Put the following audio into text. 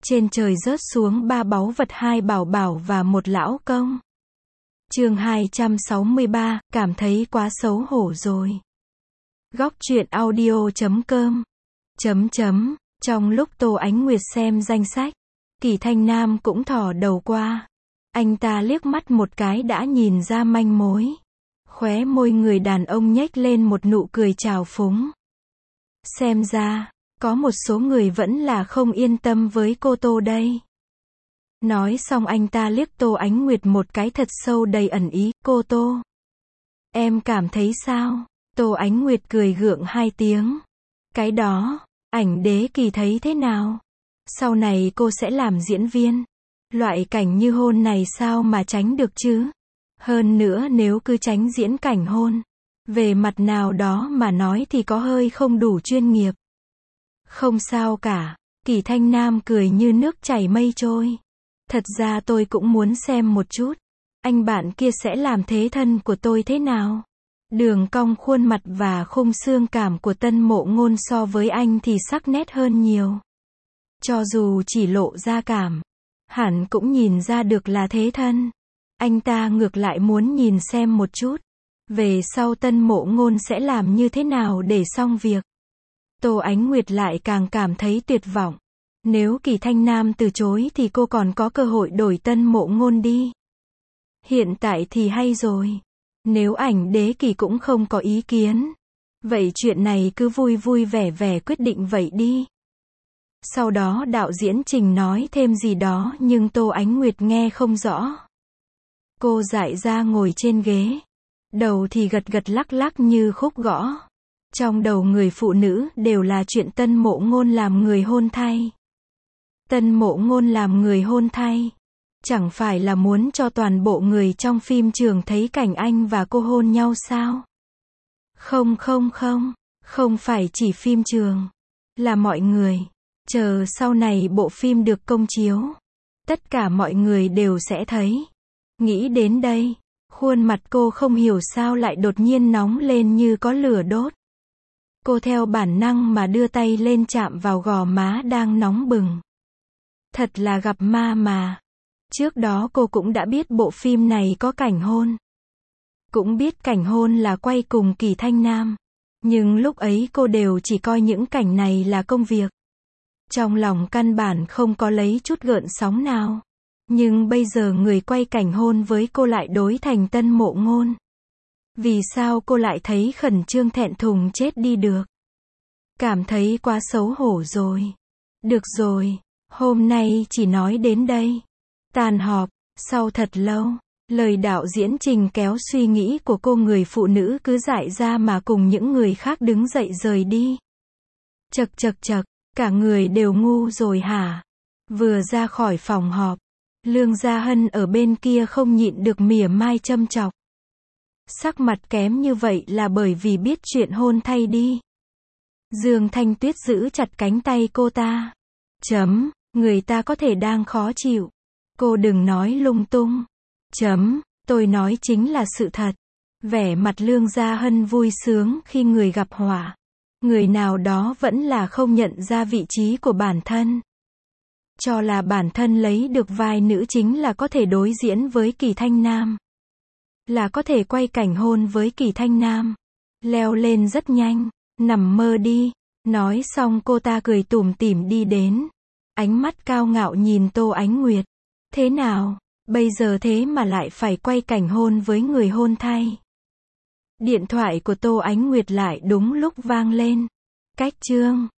Trên trời rớt xuống 3 báu vật, 2 bảo bảo và 1 lão công. Chương 263, cảm thấy quá xấu hổ rồi. Góc truyện audio.com. Trong lúc Tô Ánh Nguyệt xem danh sách, Kỳ Thanh Nam cũng thò đầu qua. Anh ta liếc mắt một cái đã nhìn ra manh mối. Khóe môi người đàn ông nhếch lên một nụ cười trào phúng. Xem ra, có một số người vẫn là không yên tâm với cô Tô đây. Nói xong anh ta liếc Tô Ánh Nguyệt một cái thật sâu đầy ẩn ý. Cô Tô, em cảm thấy sao? Tô Ánh Nguyệt cười gượng 2 tiếng. Cái đó, ảnh đế Kỳ thấy thế nào? Sau này cô sẽ làm diễn viên. Loại cảnh như hôn này sao mà tránh được chứ? Hơn nữa nếu cứ tránh diễn cảnh hôn, về mặt nào đó mà nói thì có hơi không đủ chuyên nghiệp. Không sao cả, Kỳ Thanh Nam cười như nước chảy mây trôi. Thật ra tôi cũng muốn xem một chút, anh bạn kia sẽ làm thế thân của tôi thế nào? Đường cong khuôn mặt và khung xương cảm của Tân Mộ Ngôn so với anh thì sắc nét hơn nhiều. Cho dù chỉ lộ ra cảm, hẳn cũng nhìn ra được là thế thân. Anh ta ngược lại muốn nhìn xem một chút, về sau Tân Mộ Ngôn sẽ làm như thế nào để xong việc. Tô Ánh Nguyệt lại càng cảm thấy tuyệt vọng. Nếu Kỳ Thanh Nam từ chối thì cô còn có cơ hội đổi Tân Mộ Ngôn đi. Hiện tại thì hay rồi. Nếu ảnh đế Kỳ cũng không có ý kiến, vậy chuyện này cứ vui vui vẻ vẻ quyết định vậy đi. Sau đó đạo diễn Trình nói thêm gì đó nhưng Tô Ánh Nguyệt nghe không rõ. Cô dại ra ngồi trên ghế, đầu thì gật gật lắc lắc như khúc gõ. Trong đầu người phụ nữ đều là chuyện Tân Mộ Ngôn làm người hôn thay. Tân Mộ Ngôn làm người hôn thay, chẳng phải là muốn cho toàn bộ người trong phim trường thấy cảnh anh và cô hôn nhau sao? Không phải chỉ phim trường, là mọi người. Chờ sau này bộ phim được công chiếu, tất cả mọi người đều sẽ thấy. Nghĩ đến đây, khuôn mặt cô không hiểu sao lại đột nhiên nóng lên như có lửa đốt. Cô theo bản năng mà đưa tay lên chạm vào gò má đang nóng bừng. Thật là gặp ma mà. Trước đó cô cũng đã biết bộ phim này có cảnh hôn. Cũng biết cảnh hôn là quay cùng Kỳ Thanh Nam. Nhưng lúc ấy cô đều chỉ coi những cảnh này là công việc. Trong lòng căn bản không có lấy chút gợn sóng nào. Nhưng bây giờ người quay cảnh hôn với cô lại đối thành Tân Mộ Ngôn. Vì sao cô lại thấy khẩn trương thẹn thùng chết đi được? Cảm thấy quá xấu hổ rồi. Được rồi, hôm nay chỉ nói đến đây. Tàn họp, sau thật lâu, lời đạo diễn Trình kéo suy nghĩ của cô người phụ nữ cứ dại ra mà cùng những người khác đứng dậy rời đi. Chậc, cả người đều ngu rồi hả? Vừa ra khỏi phòng họp, Lương Gia Hân ở bên kia không nhịn được mỉa mai châm chọc. Sắc mặt kém như vậy là bởi vì biết chuyện hôn thay đi. Dương Thanh Tuyết giữ chặt cánh tay cô ta. Người ta có thể đang khó chịu. Cô đừng nói lung tung. Tôi nói chính là sự thật. Vẻ mặt Lương Gia Hân vui sướng khi người gặp họa. Người nào đó vẫn là không nhận ra vị trí của bản thân. Cho là bản thân lấy được vai nữ chính là có thể đối diễn với Kỳ Thanh Nam. Là có thể quay cảnh hôn với Kỳ Thanh Nam. Leo lên rất nhanh. Nằm mơ đi. Nói xong cô ta cười tủm tỉm đi đến. Ánh mắt cao ngạo nhìn Tô Ánh Nguyệt. Thế nào? Bây giờ thế mà lại phải quay cảnh hôn với người hôn thay. Điện thoại của Tô Ánh Nguyệt lại đúng lúc vang lên. Cách chương